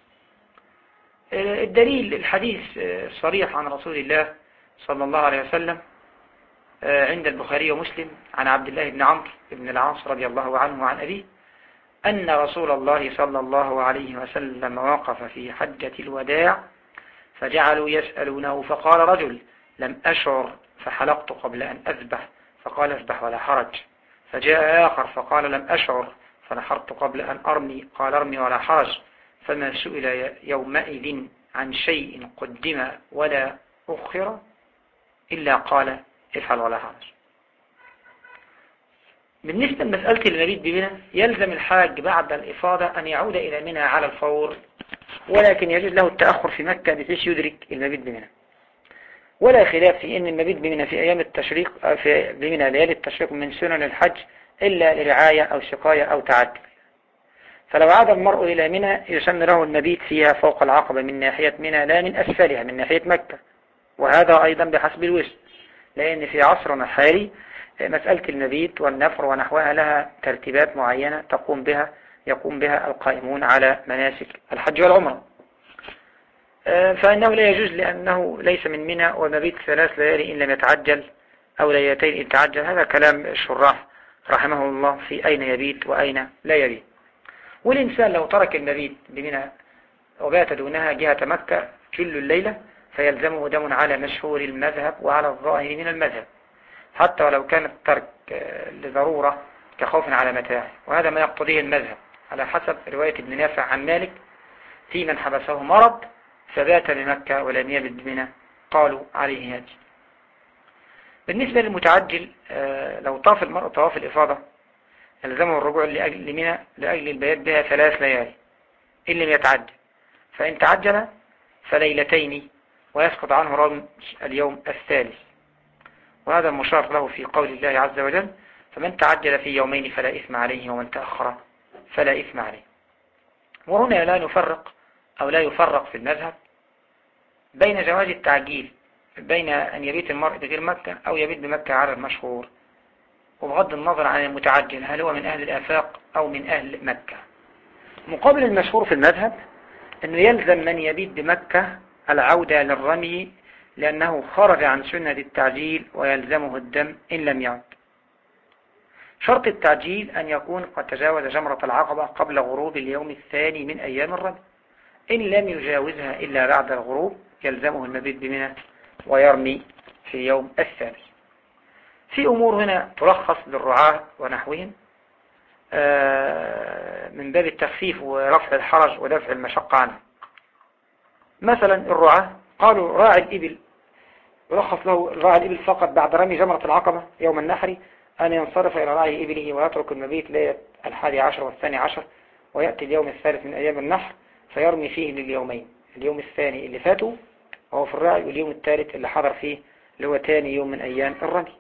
الدليل الحديث صريح عن رسول الله صلى الله عليه وسلم عند البخاري ومسلم عن عبد الله بن عمرو بن العاص رضي الله عنه وعن أبيه أن رسول الله صلى الله عليه وسلم وقف في حجة الوداع فجعلوا يسألونه، فقال رجل لم أشعر فحلقت قبل أن أذبح، فقال اذبح ولا حرج. فجاء آخر فقال لم أشعر فنحرت قبل أن أرمي، قال ارمي ولا حرج. فما سئل يومئذ عن شيء قدم ولا أخر إلا قال افعل ولا حرج. بالنسبة لمسألة المبيت بمنى، يلزم الحاج بعد الإفاضة أن يعود إلى منى على الفور، ولكن يجوز له التأخر في مكة بحيث يدرك المبيت بمنى. ولا خلاف في أن المبيت بمنى في أيام التشريق في بمنى ليالي التشريق من سنن الحج إلا لرعاية أو سقاية أو تعدي. فلو عاد المرء إلى منى يسن له المبيت فيها فوق العقبة من ناحية منى لا من أسفلها من ناحية مكة، وهذا أيضا بحسب الوسع، لأن في عصرنا الحالي مسألة المبيت والنفر ونحوها لها ترتيبات معينة يقوم بها القائمون على مناسك الحج والعمرة. فإنه لا يجوز لأنه ليس من منى، والمبيت 3 ليالي إن لم يتعجل أو ليلتين إن تعجل. هذا كلام الشراح رحمه الله في أين يبيت وأين لا يبيت. والإنسان لو ترك المبيت بمنى وبات دونها جهة مكة كل الليلة فيلزمه دم على مشهور المذهب وعلى الظاهر من المذهب، حتى ولو كان الترك لضرورة كخوف على متاعه، وهذا ما يقتضيه المذهب على حسب رواية ابن نافع عن مالك في من حبسه مرض فبات بمكة ولم يبت بمنى قالوا عليه هاج. بالنسبة للمتعجل لو طاف المرء طواف الإفاضة يلزمه الرجوع لمنى لأجل البيات بها 3 ليالي إن لم يتعجل، فإن تعجل فليلتين ويسقط عنه رمي اليوم الثالث، وهذا المشار له في قول الله عز وجل فمن تعجل في يومين فلا إثم عليه ومن تأخر فلا إثم عليه. وهنا لا نفرق أو لا يفرق في المذهب بين جواز التعجيل بين أن يبيت المرء بغير مكة أو يبيت بمكة على المشهور، وبغض النظر عن المتعجل هل هو من أهل الآفاق أو من أهل مكة. مقابل المشهور في المذهب أنه يلزم من يبيت بمكة العودة للرمي لأنه خرج عن سنة التعجيل ويلزمه الدم إن لم يعد. شرط التعجيل أن يكون قد تجاوز جمرة العقبة قبل غروب اليوم الثاني من أيام الرمي، إن لم يجاوزها إلا بعد الغروب يلزمه المبيت بمنى ويرمي في اليوم الثاني. في أمور هنا تلخص للرعاة ونحوهم من باب التخفيف ورفع الحرج ودفع المشقة عنه. مثلا الرعاة قالوا راعي الإبل يرخص له راعي الإبل فقط بعد رمي جمرة العقبة يوم النحر أن ينصرف إلى راعي إبله ويترك المبيت ليلة 11 و12 ويأتي اليوم الثالث من أيام النحر فيرمي فيه لليومين، اليوم الثاني اللي فاتوا وهو في الراعي واليوم الثالث اللي حضر فيه اللي هو ثاني يوم من أيام الرمي.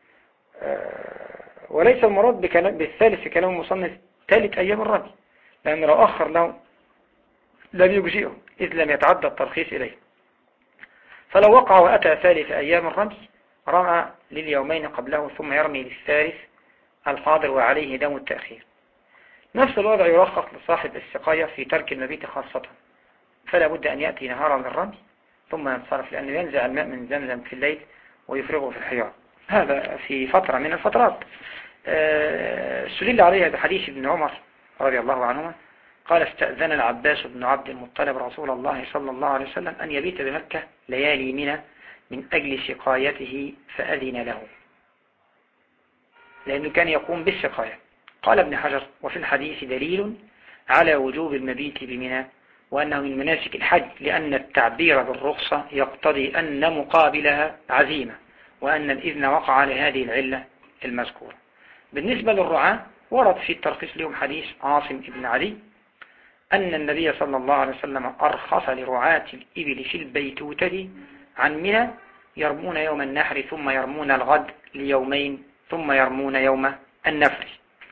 وليس المراد بالثالث في كلام المصنف ثالث أيام الرمي، لأن لو أخر له لم يجزئه إذ لم يتعدى الترخيص إليه. فلو وقع وأتى ثالث أيام الرمي رمى لليومين قبله ثم يرمي للثالث الحاضر وعليه دم التأخير. نفس الوضع يرخص لصاحب السقاية في ترك المبيت خاصة، فلا بد أن يأتي نهارا للرمي ثم ينصرف، لأنه ينزع الماء من زمزم في الليل ويفرغه في الحيار، هذا في فترة من الفترات. سلل عليها بحديث ابن عمر رضي الله عنهما قال استأذن العباس بن عبد المطلب رسول الله صلى الله عليه وسلم أن يبيت بمكة ليالي منى من أجل سقايته فأذن له، لأنه كان يقوم بالسقاية. قال ابن حجر وفي الحديث دليل على وجوب المبيت بمنى وأنه من مناسك الحج، لأن التعبير بالرخصة يقتضي أن مقابلها عزيمة، وأن الإذن وقع لهذه العلة المذكورة. بالنسبة للرعاة ورد في الترخيص لهم حديث عاصم بن علي أن النبي صلى الله عليه وسلم أرخص لرعاة الإبل في البيتوتة عن منى يرمون يوم النحر ثم يرمون الغد ليومين ثم يرمون يوم النفر.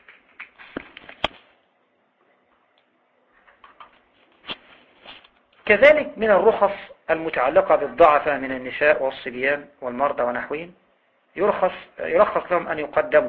كذلك من الرخص المتعلقة بالضعفة من النساء والصبيان والمرضى ونحوهم يرخص لهم أن يقدموا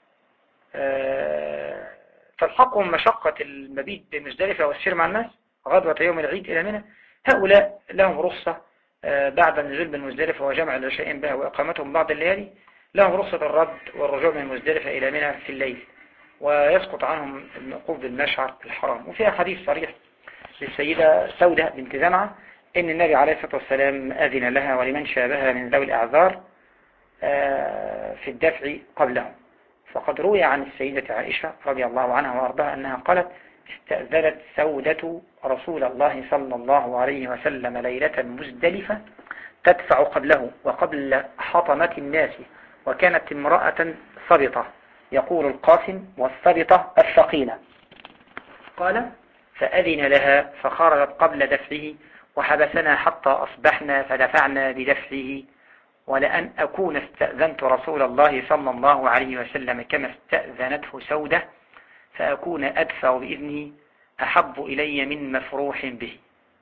تلحقهم مشقة المبيت بمزدلفة والسير مع الناس غدوة يوم العيد إلى منى. هؤلاء لهم رخصة بعد النزول بالمزدلفة وجمع العشاء بها وإقامتهم بعض الليالي، لهم رخصة الرد والرجوع من المزدلفة إلى منى في الليل، ويسقط عنهم الوقوف بالمشعر الحرام. وفيها حديث صريح للسيدة سودة بنت زمعة إن النبي عليه الصلاة والسلام أذن لها ولمن شابهها من ذوي الأعذار في الدفع قبلهم. فقد روي عن السيدة عائشة رضي الله عنها وأرضاها أنها قالت استأذنت سودة رسول الله صلى الله عليه وسلم ليلة مزدلفة تدفع قبله وقبل حطمة الناس، وكانت امرأة صبطة يقول القاسم والسبطة الثقيلة. قال فأذن لها فخرجت قبل دفعه وحبسنا حتى أصبحنا فدفعنا بدفعه، ولأن أكون استأذنت رسول الله صلى الله عليه وسلم كما استأذنته سودة فأكون أدفع بإذنه أحب إلي من مفروح به.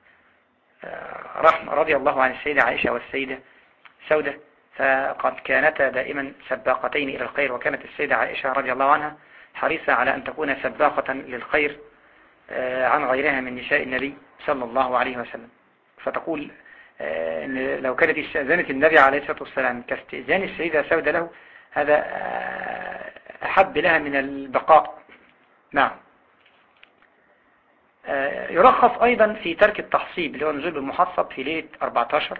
رضي الله عن السيدة عائشة والسيدة سودة، فقد كانتا دائما سباقتين إلى الخير، وكانت السيدة عائشة رضي الله عنها حريصة على أن تكون سباقة للخير عن غيرها من نساء النبي صلى الله عليه وسلم. فتقول إن لو كانت استئذنت النبي عليه الصلاة والسلام كاستئذان السيدة سودة له هذا أحب لها من البقاء. نعم. يرخص أيضا في ترك التحصيب اللي هو نزول بالمحصب في ليلة 14،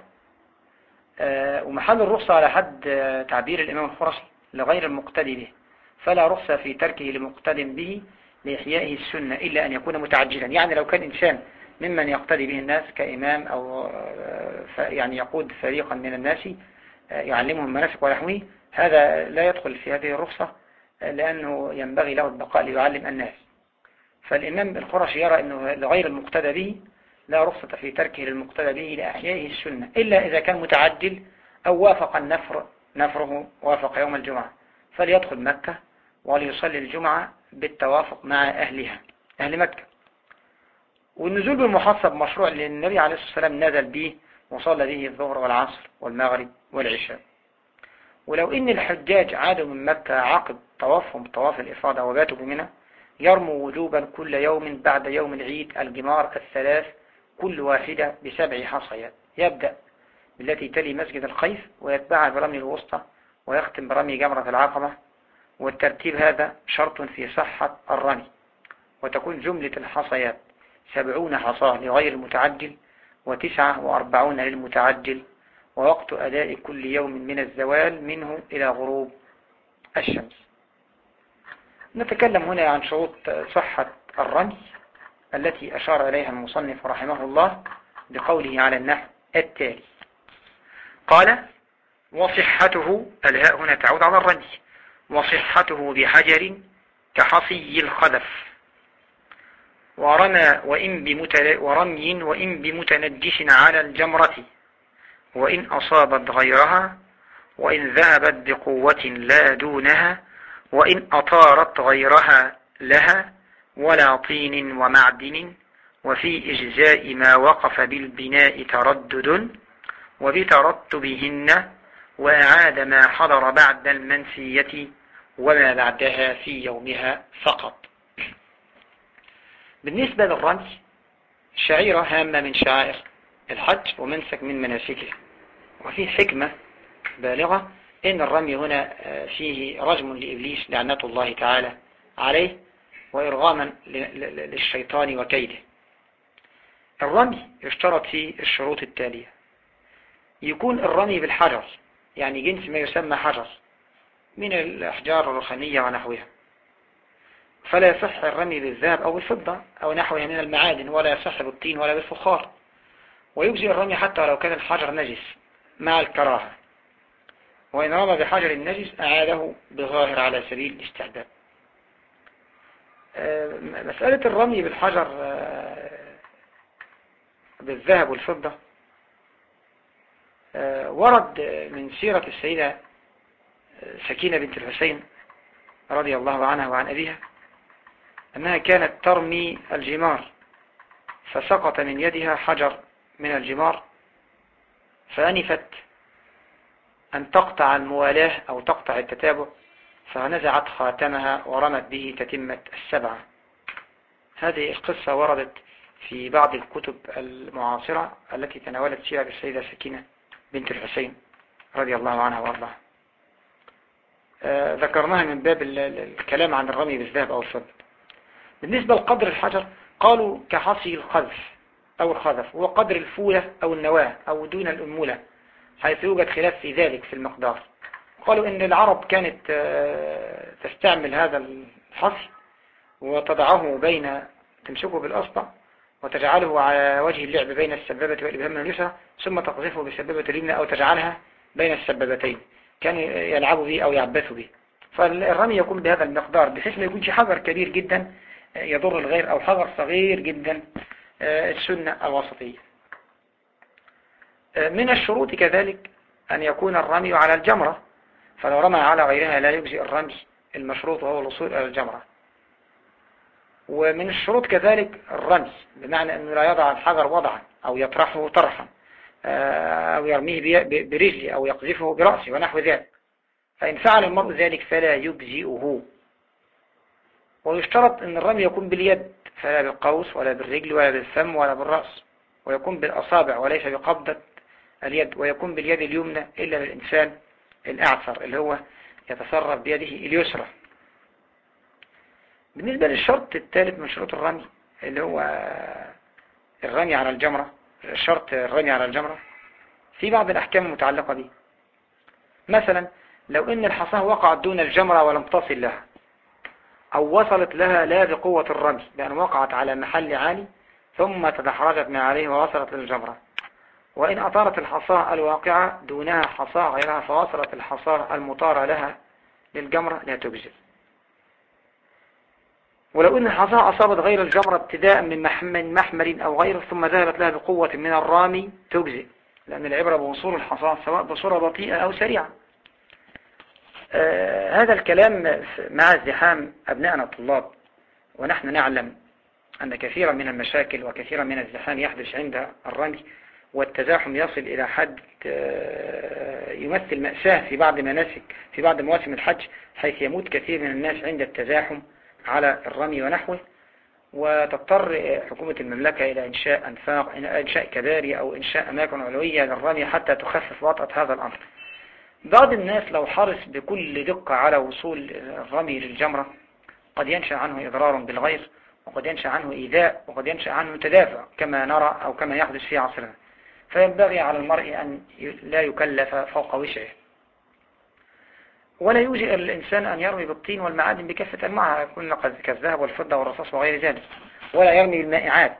ومحل الرخصة على حد تعبير الإمام الخرشي لغير المقتدي به، فلا رخصة في تركه لمقتد به لإحيائه السنة إلا أن يكون متعجلا. يعني لو كان إنسان ممن يقتدي به الناس كإمام أو يعني يقود فريقا من الناس يعلمهم المناسك ونحوه، هذا لا يدخل في هذه الرخصة لأنه ينبغي له البقاء ليعلم الناس. فالإمام الخرشي يرى أنه لغير المقتدى به لا رخصة في تركه للمقتدى به لأحيائه السنة إلا إذا كان متعجل أو وافق نفره وافق يوم الجمعة، فليدخل مكة وليصلي الجمعة بالتوافق مع أهلها أهل مكة. والنزول بالمحصب مشروع للنبي عليه الصلاة والسلام نزل به وصلى به الظهر والعصر والمغرب والعشاء. ولو إن الحجاج عادوا من مكة عقب طوافهم طواف الإفاضة وباتوا بمنى يرموا وجوبا كل يوم بعد يوم العيد الجمار الثلاث كل واحدة ب7 حصيات، يبدأ بالتي تلي مسجد الخيف ويتبعها برمي الوسطى ويختم برمي جمرة العقبة، والترتيب هذا شرط في صحة الرمي. وتكون جملة الحصيات 70 حصاة لغير المتعجل و49 للمتعجل، ووقت أداء كل يوم من الزوال منه إلى غروب الشمس. نتكلم هنا عن شروط صحة الرمي التي أشار إليها المصنف رحمه الله بقوله على النحو التالي. قال وصحته، الهاء هنا تعود على الرمي، وصحته بحجر كحصي الخذف، ورمي وإن بمتنجس على الجمرة، وإن أصابت غيرها، وإن ذهبت بقوة لا دونها، وإن أطارت غيرها لها، ولا طين ومعدن، وفي إجزاء ما وقف بالبناء تردد، وبترتبهن، وأعاد ما حضر بعد المنسية وما بعدها في يومها فقط. بالنسبة للرمي شعيرة هامة من شعائر الحج ومنسك من مناسكه، وفيه حكمة بالغة إن الرمي هنا فيه رجم لإبليس لعنة الله تعالى عليه وإرغاما للشيطان وكيده. الرمي يشترط فيه الشروط التالية: يكون الرمي بالحجر، يعني جنس ما يسمى حجر من الأحجار الرخامية ونحوها، فلا يصح الرمي بالذهب أو بالفضة أو نحوها من المعادن، ولا يصح بالطين ولا بالفخار. ويجزي الرمي حتى لو كان الحجر نجس مع الكراهة، وإن رمى بحجر النجس أعاده بظاهر على سبيل الاستحباب. مسألة الرمي بالحجر بالذهب والفضة ورد من سيرة السيدة سكينة بنت الحسين رضي الله عنها وعن أبيها أنها كانت ترمي الجمار، فسقط من يدها حجر من الجمار، فأنفت أن تقطع الموالاة أو تقطع التتابع، فنزعت خاتمها ورمت به تتمة 7. هذه القصة وردت في بعض الكتب المعاصرة التي تناولت سيرة السيدة سكينة بنت الحسين رضي الله عنها وارضاها. ذكرناها من باب الكلام عن الرمي بالذهب أو الفضة. بالنسبة لقدر الحجر قالوا كحصي الخذف أو الخذف، هو قدر الفولة أو النواة أو دون الأنملة، حيث يوجد خلاف في ذلك في المقدار. قالوا إن العرب كانت تستعمل هذا الحصي وتضعه تمسكه بالأصبع وتجعله على وجه اللعب بين السبابة والإبهام اليسرى، ثم تقذفه بالسبابة اليمنى أو تجعلها بين السبابتين، كانوا يلعبوا به أو يعبثوا به. فالرمي يكون بهذا المقدار بحيث ما يكونش حجر كبير جدا يضر الغير أو حجر صغير جدا، السنة الوسطية. من الشروط كذلك أن يكون الرمي على الجمرة، فلو رمى على غيرها لا يجزئ الرمي، المشروط وهو الوصول إلى الجمرة. ومن الشروط كذلك الرمي، بمعنى أنه لا يضع الحجر وضعا أو يطرحه طرحا أو يرميه برجله أو يقذفه برأسه ونحو ذلك، فإن فعل المرء ذلك فلا يجزئه. ويشترط أن الرمي يكون باليد، فلا بالقوس ولا بالرجل ولا بالفم ولا بالرأس، ويكون بالأصابع وليس بقبضة اليد، ويكون باليد اليمنى إلا للإنسان الأعثر اللي هو يتصرف بيده اليسرى. بالنسبة للشرط الثالث من شروط الرمي اللي هو الرمي على الجمرة، شرط الرمي على الجمرة في بعض الأحكام المتعلقة به. مثلا لو إن الحصاة وقعت دون الجمرة ولم تصل لها، أو وصلت لها لا بقوة الرمي بأن وقعت على محل عالي ثم تدحرجت من عليه ووصلت للجمرة، وإن أطارت الحصاة الواقعة دونها حصاة غيرها فوصلت الحصاة المطارة لها للجمرة لا تجزئ. ولو أن الحصاة أصابت غير الجمرة ابتداء من محمل أو غيره ثم ذهبت لها بقوة من الرامي تجزئ، لأن العبرة بوصول الحصاة سواء بصورة بطيئة أو سريعة. هذا الكلام مع ازدحام أبنائنا الطلاب، ونحن نعلم أن كثيرا من المشاكل وكثيرا من الازدحام يحدث عند الرمي، والتزاحم يصل إلى حد يمثل مأساة في بعض مواسم الحج، حيث يموت كثير من الناس عند التزاحم على الرمي ونحوه. وتضطر حكومة المملكة إلى إنشاء أنفاق، إنشاء كباري أو إنشاء أماكن علوية للرمي حتى تخفف وطأة هذا الأمر. بعض الناس لو حرص بكل دقة على وصول الرمي للجمرة قد ينشأ عنه إضرار بالغير، وقد ينشأ عنه إيذاء، وقد ينشأ عنه تدافع كما نرى أو كما يحدث في عصرنا. فينبغي على المرء أن لا يكلف فوق وسعه، ولا يوجئ الإنسان أن يرمي بالطين والمعادن بكافة أنواعها يكون كالذهب والفضة والرصاص وغير ذلك، ولا يرمي بالمائعات.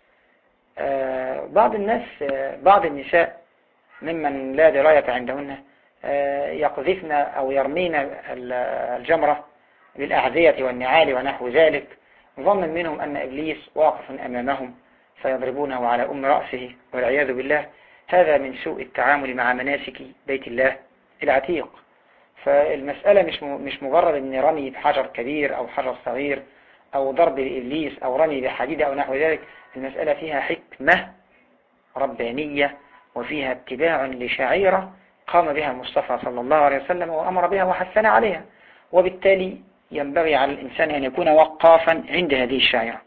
بعض النساء ممن لا دراية عندهن يقذفن أو يرمين الجمرة بالأعذية والنعال ونحو ذلك، ظنا منهم أن إبليس واقف أمامهم فيضربونه على رأسه والعياذ بالله. هذا من سوء التعامل مع مناسك بيت الله العتيق. فالمسألة مش مجرد أن رمي بحجر كبير أو حجر صغير أو ضرب لإبليس أو رمي بحديدة أو نحو ذلك. المسألة فيها حكمة ربانية وفيها اتباع لشعيرة قام بها المصطفى صلى الله عليه وسلم وأمر بها وحثنا عليها، وبالتالي ينبغي على الإنسان أن يكون وقافا عند هذه الشعيرة.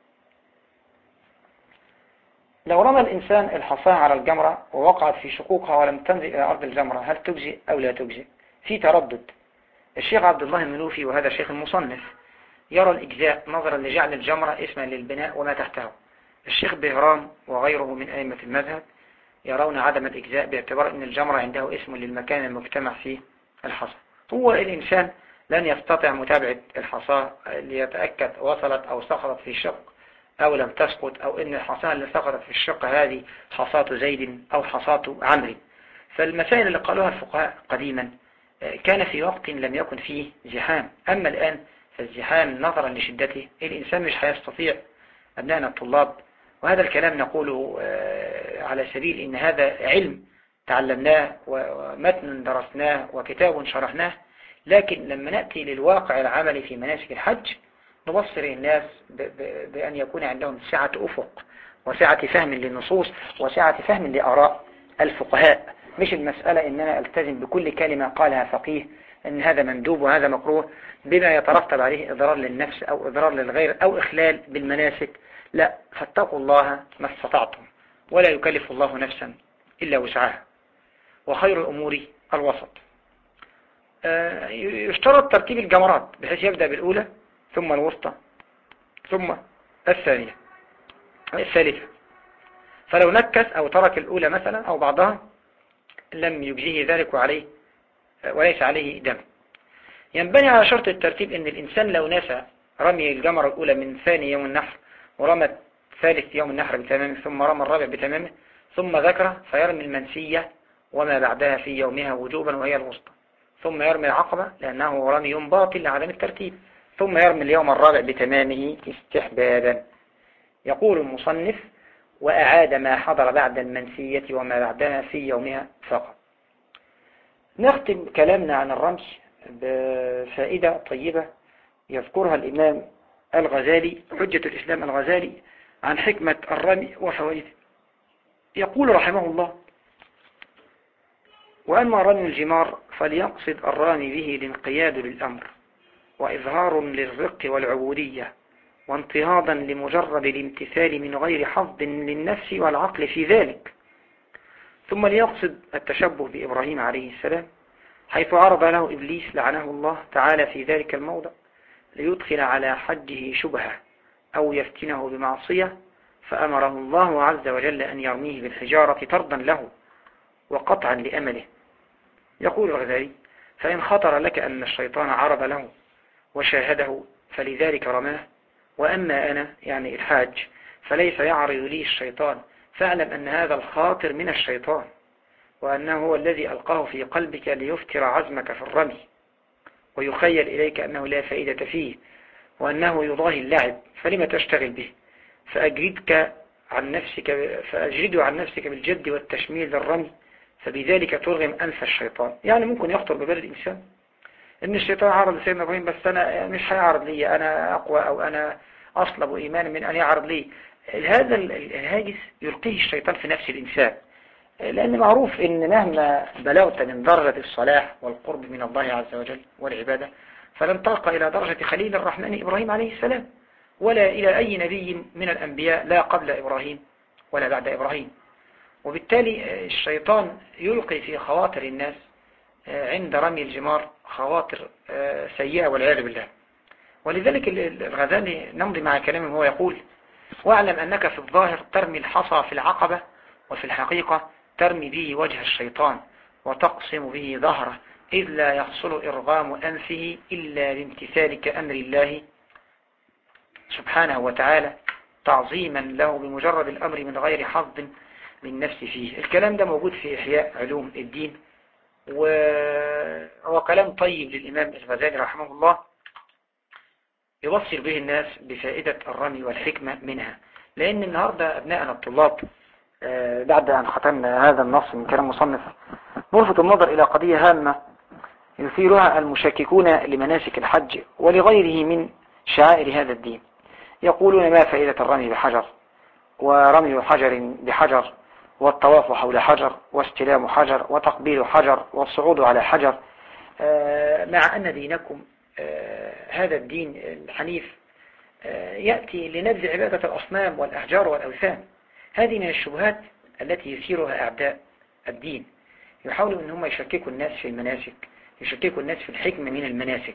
لو رمى الإنسان الحصاة على الجمرة ووقعت في شقوقها ولم تنزل إلى أرض الجمرة هل تجزئ أو لا تجزئ؟ في تردد. الشيخ عبد الله المنوفي وهذا الشيخ المصنف يرى الإجزاء نظرا لجعل الجمرة اسما للبناء وما تحته. الشيخ بهرام وغيره من أئمة المذهب يرون عدم الإجزاء باعتبار أن الجمرة عنده اسم للمكان المجتمع فيه الحصى. هو الإنسان لن يستطيع متابعة الحصاة ليتأكد وصلت أو سقطت في الشق أو لم تسقط، أو أن الحصاة اللي سقطت في الشق هذه حصاة زيد أو حصاة عمرو. فالمسائل اللي قالوها الفقهاء قديما كان في وقت لم يكن فيه زحام، أما الآن فالزحام نظرا لشدته الإنسان مش هيستطيع. أبنائنا الطلاب، وهذا الكلام نقوله على سبيل إن هذا علم تعلمناه ومتن درسناه وكتاب شرحناه، لكن لما نأتي للواقع العملي في مناسك الحج نبصر الناس بأن يكون عندهم سعة أفق وسعة فهم للنصوص وسعة فهم لآراء الفقهاء. مش المسألة إن أنا ألتزم بكل كلمة قالها فقيه إن هذا مندوب وهذا مكروه بما يترتب عليه إضرار للنفس أو إضرار للغير أو إخلال بالمناسك. لا، فاتقوا الله ما استطعتم ولا يكلف الله نفسا إلا وسعها، وخير الأمور الوسط. يشترط ترتيب الجمرات بحيث يبدأ بالأولى ثم الوسطى ثم الثالثة. فلو نكس أو ترك الأولى مثلا أو بعضها لم يجزيه ذلك وليس عليه دم. ينبني على شرط الترتيب أن الإنسان لو نسى رمي الجمرة الأولى من ثاني يوم النحر ورمى ثالث يوم النحر بتمامه ثم رمى الرابع بتمامه ثم ذكره فيرمي المنسية وما بعدها في يومها وجوبا وهي الوسطى، ثم يرمي العقبة لأنه رمي باطل لعدم الترتيب، ثم يرمي اليوم الرابع بتمامه استحبابا. يقول المصنف: وأعاد ما حضر بعد المنسية وما بعدها في يومها فقط. نختم كلامنا عن الرمي بفائدة طيبة يذكرها الإمام الغزالي حجة الإسلام الغزالي عن حكمة الرمي وفوائده. يقول رحمه الله: وأما رمي الجمار فليقصد الرامي به الانقياد للأمر وإظهار للرق والعبودية وانتهاضا لمجرد الامتثال من غير حظ للنفس والعقل في ذلك. ثم ليقصد التشبه بإبراهيم عليه السلام حيث عرض له إبليس لعنه الله تعالى في ذلك الموضع ليدخل على حجه شبهة أو يفتنه بمعصية، فأمره الله عز وجل أن يرميه بالحجارة طردا له وقطعا لأمله. يقول الغزالي: فإن خطر لك أن الشيطان عرض له وشاهده فلذلك رماه، وأما أنا يعني الحاج فليس يعرض لي الشيطان، فاعلم أن هذا الخاطر من الشيطان، وأنه هو الذي ألقاه في قلبك ليفتر عزمك في الرمي ويخيل إليك أنه لا فائدة فيه وأنه يضاهي اللعب، فلما تشتغل به؟ فأجرده عن نفسك بالجد والتشميل للرمي، فبذلك ترغم أنف الشيطان. يعني ممكن يخطر ببال الإنسان إن الشيطان عرض لسيدنا إبراهيم، بس أنا مش هيعرض لي، أنا أقوى أو أنا أصلب إيمانا من أن يعرض لي. هذا الهاجس يلقيه الشيطان في نفس الإنسان، لأن معروف إن مهما بلغت من درجة الصلاح والقرب من الله عز وجل والعبادة فلن ترقى إلى درجة خليل الرحمن إبراهيم عليه السلام، ولا إلى أي نبي من الأنبياء لا قبل إبراهيم ولا بعد إبراهيم. وبالتالي الشيطان يلقي في خواطر الناس عند رمي الجمار خواطر سيئة والعياذ بالله. ولذلك الغزالي نمضي مع كلامه وهو يقول: واعلم أنك في الظاهر ترمي الحصى في العقبة، وفي الحقيقة ترمي به وجه الشيطان وتقسم به ظهره، إذ لا يحصل إرغام أنفه إلا بامتثالك أمر الله سبحانه وتعالى تعظيما له بمجرد الأمر من غير حظ للنفس فيه. الكلام ده موجود في إحياء علوم الدين، وهو كلام طيب للإمام الغزالي رحمه الله يبصر به الناس بفائدة الرمي والحكمة منها. لأن النهاردة أبناءنا الطلاب بعد أن ختمنا هذا النص من كلام مصنف نلفت النظر إلى قضية هامة يثيرها المشككون لمناسك الحج ولغيره من شعائر هذا الدين. يقولون: ما فائدة الرمي بحجر ورمي حجر بحجر والطواف حول حجر واستلام حجر وتقبيل حجر والصعود على حجر، مع أن دينكم هذا الدين الحنيف يأتي لنبذ عبادة الأصنام والأحجار والأوثان. هذه من الشبهات التي يثيرها أعداء الدين، يحاولوا أن هم يشككوا الناس في المناسك، يشككوا الناس في الحكمة من المناسك.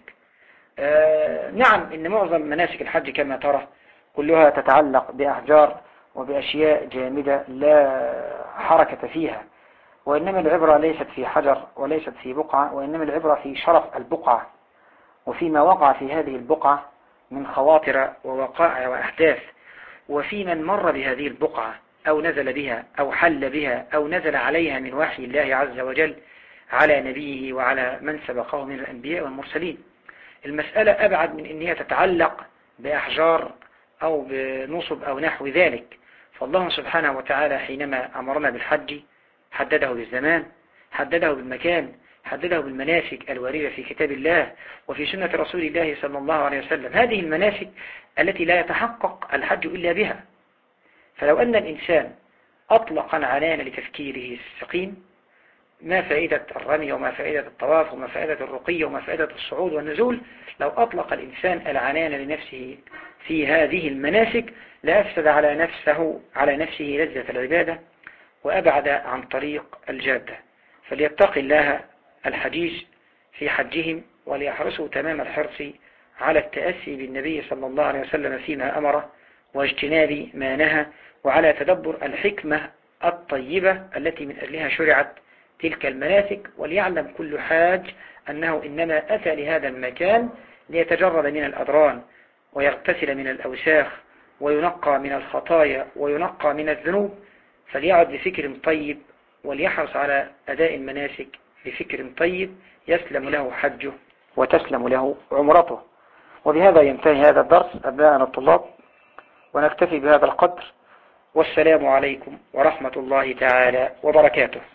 نعم، إن معظم مناسك الحج كما ترى كلها تتعلق بأحجار وبأشياء جامدة لا حركة فيها، وإنما العبرة ليست في حجر وليست في بقعة، وإنما العبرة في شرف البقعة وفيما وقع في هذه البقعة من خواطر ووقائع وأحداث، وفي من مر بهذه البقعة أو نزل بها أو حل بها أو نزل عليها من وحي الله عز وجل على نبيه وعلى من سبقه من الأنبياء والمرسلين. المسألة أبعد من أن هي تتعلق بأحجار أو بنصب أو نحو ذلك. فالله سبحانه وتعالى حينما أمرنا بالحج حدده بالزمان، حدده بالمكان، حدده بالمناسك الواردة في كتاب الله وفي سنة رسول الله صلى الله عليه وسلم. هذه المناسك التي لا يتحقق الحج إلا بها. فلو أن الإنسان أطلق عنان لتفكيره السقيم ما فائدة الرمي وما فائدة الطواف وما فائدة الرقي وما فائدة الصعود والنزول، لو أطلق الإنسان العنان لنفسه في هذه المناسك لأفسد على نفسه لذة العبادة وأبعد عن طريق الجادة. فليتقي الله الحجيج في حجهم وليحرصوا تمام الحرص على التأسي بالنبي صلى الله عليه وسلم فيما أمره واجتناب ما نهى، وعلى تدبر الحكمة الطيبة التي من أجلها شرعت تلك المناسك. وليعلم كل حاج أنه إنما أتى لهذا المكان ليتجرد من الأدران ويغتسل من الأوساخ وينقى من الخطايا وينقى من الذنوب، فليعد بفكر طيب وليحرص على أداء المناسك بفكر طيب يسلم له حجه وتسلم له عمرته. وبهذا ينتهي هذا الدرس أبناءنا الطلاب، ونكتفي بهذا القدر. والسلام عليكم ورحمة الله تعالى وبركاته.